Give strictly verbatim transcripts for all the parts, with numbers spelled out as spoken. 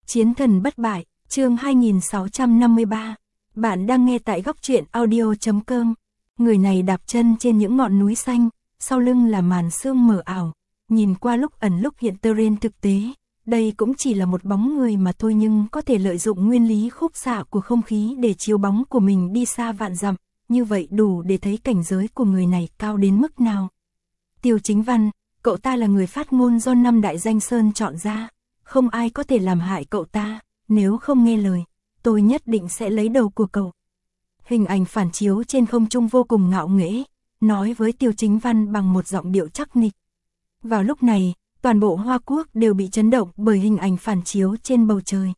Chiến thần bất bại, chương hai nghìn sáu trăm năm mươi ba. Bạn đang nghe tại góc truyện audio chấm com. Người này đạp chân trên những ngọn núi xanh, sau lưng là màn sương mờ ảo, nhìn qua lúc ẩn lúc hiện terrain thực tế. Đây cũng chỉ là một bóng người mà thôi, nhưng có thể lợi dụng nguyên lý khúc xạ của không khí để chiếu bóng của mình đi xa vạn dặm, như vậy đủ để thấy cảnh giới của người này cao đến mức nào. Tiêu Chính Văn, cậu ta là người phát ngôn do năm đại danh sơn chọn ra, không ai có thể làm hại cậu ta, nếu không nghe lời, tôi nhất định sẽ lấy đầu của cậu. Hình ảnh phản chiếu trên không trung vô cùng ngạo nghễ, nói với Tiêu Chính Văn bằng một giọng điệu chắc nịch. Vào lúc này, toàn bộ Hoa Quốc đều bị chấn động bởi hình ảnh phản chiếu trên bầu trời.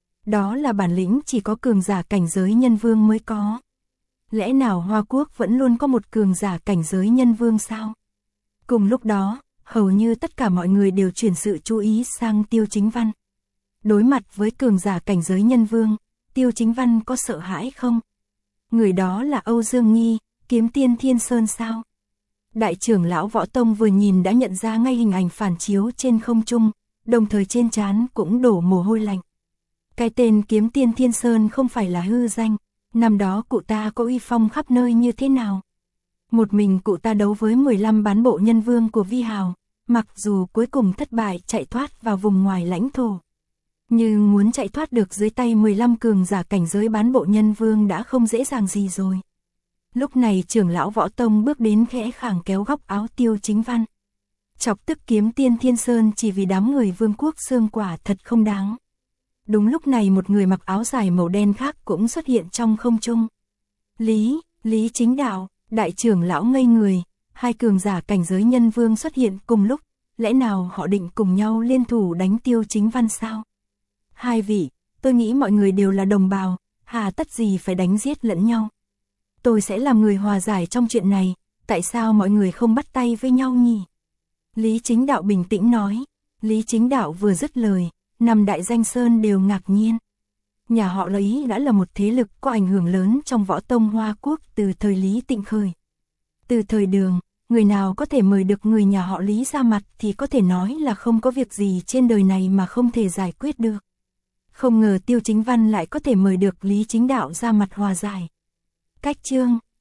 Đó là bản lĩnh chỉ có cường giả cảnh giới nhân vương mới có. Lẽ nào Hoa Quốc vẫn luôn có một cường giả cảnh giới nhân vương sao? Cùng lúc đó, hầu như tất cả mọi người đều chuyển sự chú ý sang Tiêu Chính Văn. Đối mặt với cường giả cảnh giới nhân vương, Tiêu Chính Văn có sợ hãi không? Người đó là Âu Dương Nghi, kiếm tiên Thiên Sơn sao? Đại trưởng lão Võ Tông vừa nhìn đã nhận ra ngay hình ảnh phản chiếu trên không trung, đồng thời trên trán cũng đổ mồ hôi lạnh. Cái tên kiếm tiên Thiên Sơn không phải là hư danh, năm đó cụ ta có uy phong khắp nơi như thế nào? Một mình cụ ta đấu với mười lăm bán bộ nhân vương của Vi Hào, mặc dù cuối cùng thất bại chạy thoát vào vùng ngoài lãnh thổ. Nhưng muốn chạy thoát được dưới tay mười lăm cường giả cảnh giới bán bộ nhân vương đã không dễ dàng gì rồi. Lúc này trưởng lão Võ Tông bước đến khẽ khàng kéo góc áo Tiêu Chính Văn. Chọc tức kiếm tiên Thiên Sơn chỉ vì đám người vương quốc xương quả thật không đáng. Đúng lúc này một người mặc áo dài màu đen khác cũng xuất hiện trong không trung. Lý, Lý Chính Đạo, đại trưởng lão ngây người, hai cường giả cảnh giới nhân vương xuất hiện cùng lúc, lẽ nào họ định cùng nhau liên thủ đánh Tiêu Chính Văn sao? Hai vị, tôi nghĩ mọi người đều là đồng bào, hà tất gì phải đánh giết lẫn nhau. Tôi sẽ làm người hòa giải trong chuyện này, tại sao mọi người không bắt tay với nhau nhỉ? Lý Chính Đạo bình tĩnh nói. Lý Chính Đạo vừa dứt lời, năm đại danh sơn đều ngạc nhiên. Nhà họ Lý đã là một thế lực có ảnh hưởng lớn trong võ tông Hoa Quốc từ thời Lý Tịnh khởi. Từ thời Đường, người nào có thể mời được người nhà họ Lý ra mặt thì có thể nói là không có việc gì trên đời này mà không thể giải quyết được. Không ngờ Tiêu Chính Văn lại có thể mời được Lý Chính Đạo ra mặt hòa giải. Cách chương